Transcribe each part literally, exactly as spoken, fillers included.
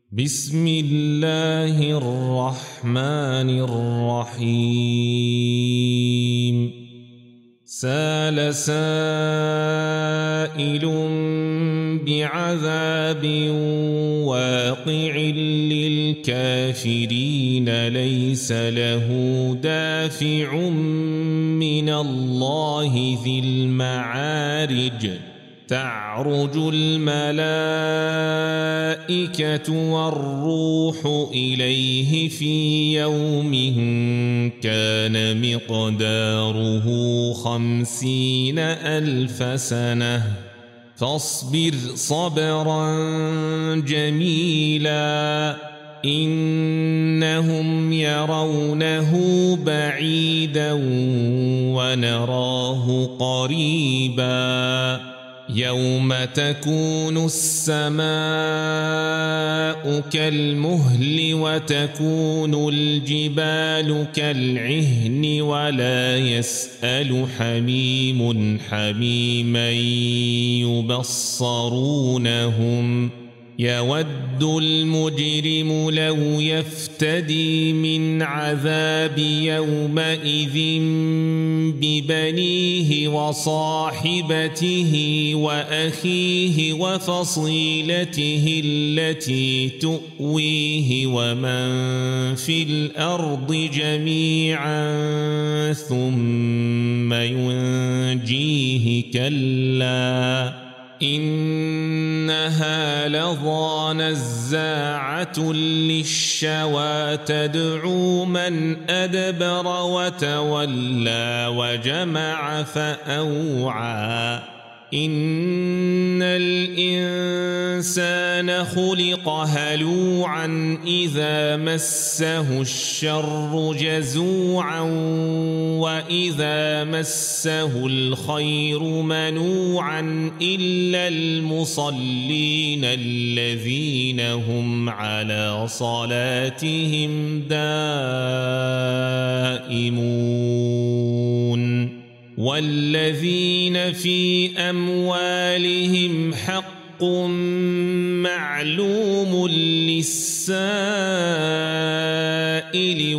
بسم الله الرحمن الرحيم سال سائل بعذاب واقع للكافرين ليس له دافع من الله ذي المعارج تعرج الملائكة والروح إليه في يوم كان مقداره خمسين ألف سنة فاصبر صبرا جميلا إنهم يرونه بعيدا ونراه قريبا يوم تكون السماء كالمهل وتكون الجبال كالعهن ولا يسأل حميم حميما يبصرونهم يود المجرم لو يفتدي من عذاب يومئذ ببنيه وصاحبته وأخيه وفصيلته التي تؤويه ومن في الأرض جميعا ثم ينجيه كلا إنها لظى نزاعة للشوى تدعو من أدبر وتولى وجمع فأوعى إن الإنسان خلق هلوعا إذا مسه الشر جزوعا وإذا مسه الخير منوعا إلا المصلين الذين هم على صلاتهم دائمون والذين في أموالهم حق معلوم للسائل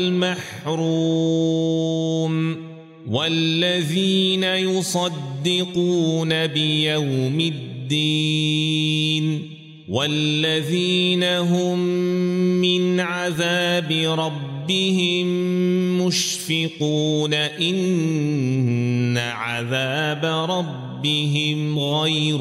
والمحروم والذين يصدقون بيوم الدين والذين هم من عذاب ربهم مشفقون إن عذاب ربهم غير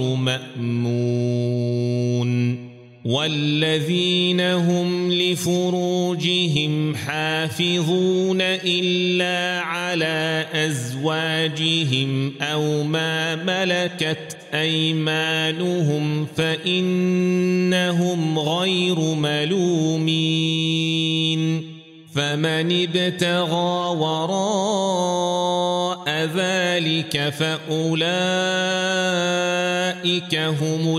مأمون والذين هم لفروجهم حافظون إلا على أزواجهم أو ما ملكت أيمانهم فإنهم غير ملومين فمن ابتغى وراء ذلك فأولئك هم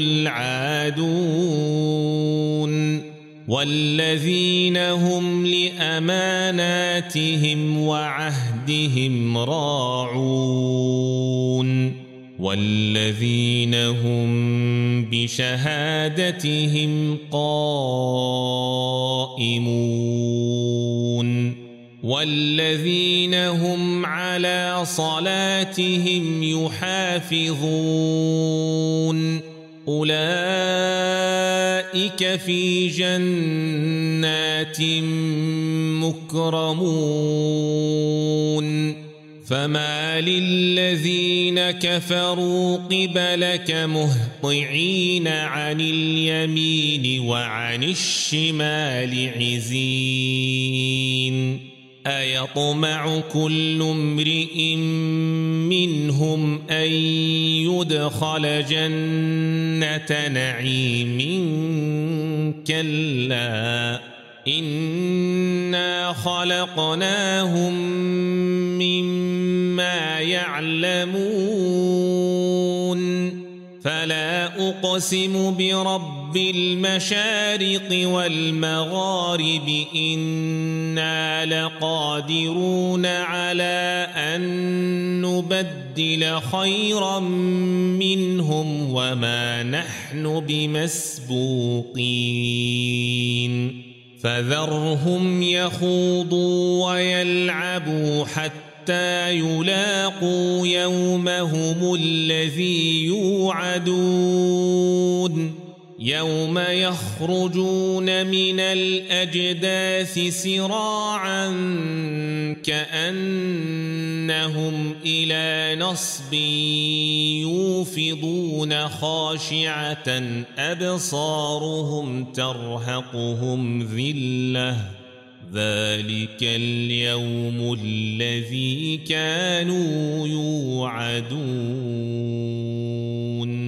العادون والذين هم لأماناتهم وعهدهم راعون والذين هم بشهادتهم قائمون والذين هم على صلاتهم يحافظون أولئك في جنات مكرمون فما للذين كفروا قبلك مهطعين عن اليمين وعن الشمال عزين أيطمع كل امرئ منهم أن يدخل جنة نعيم كلا إنا خلقناهم مما يعلمون فلا أقسم برب المشارق والمغارب إنا لقادرون على أن نبدل نبدل خيرا منهم وما نحن بمسبوقين فذرهم يخوضوا ويلعبوا حتى يلاقوا يومهم الذي يوعدون يوم يخرجون من الأجداث سراعا كأنهم إلى نصب يوفضون خاشعة أبصارهم ترهقهم ذلة ذلك اليوم الذي كانوا يوعدون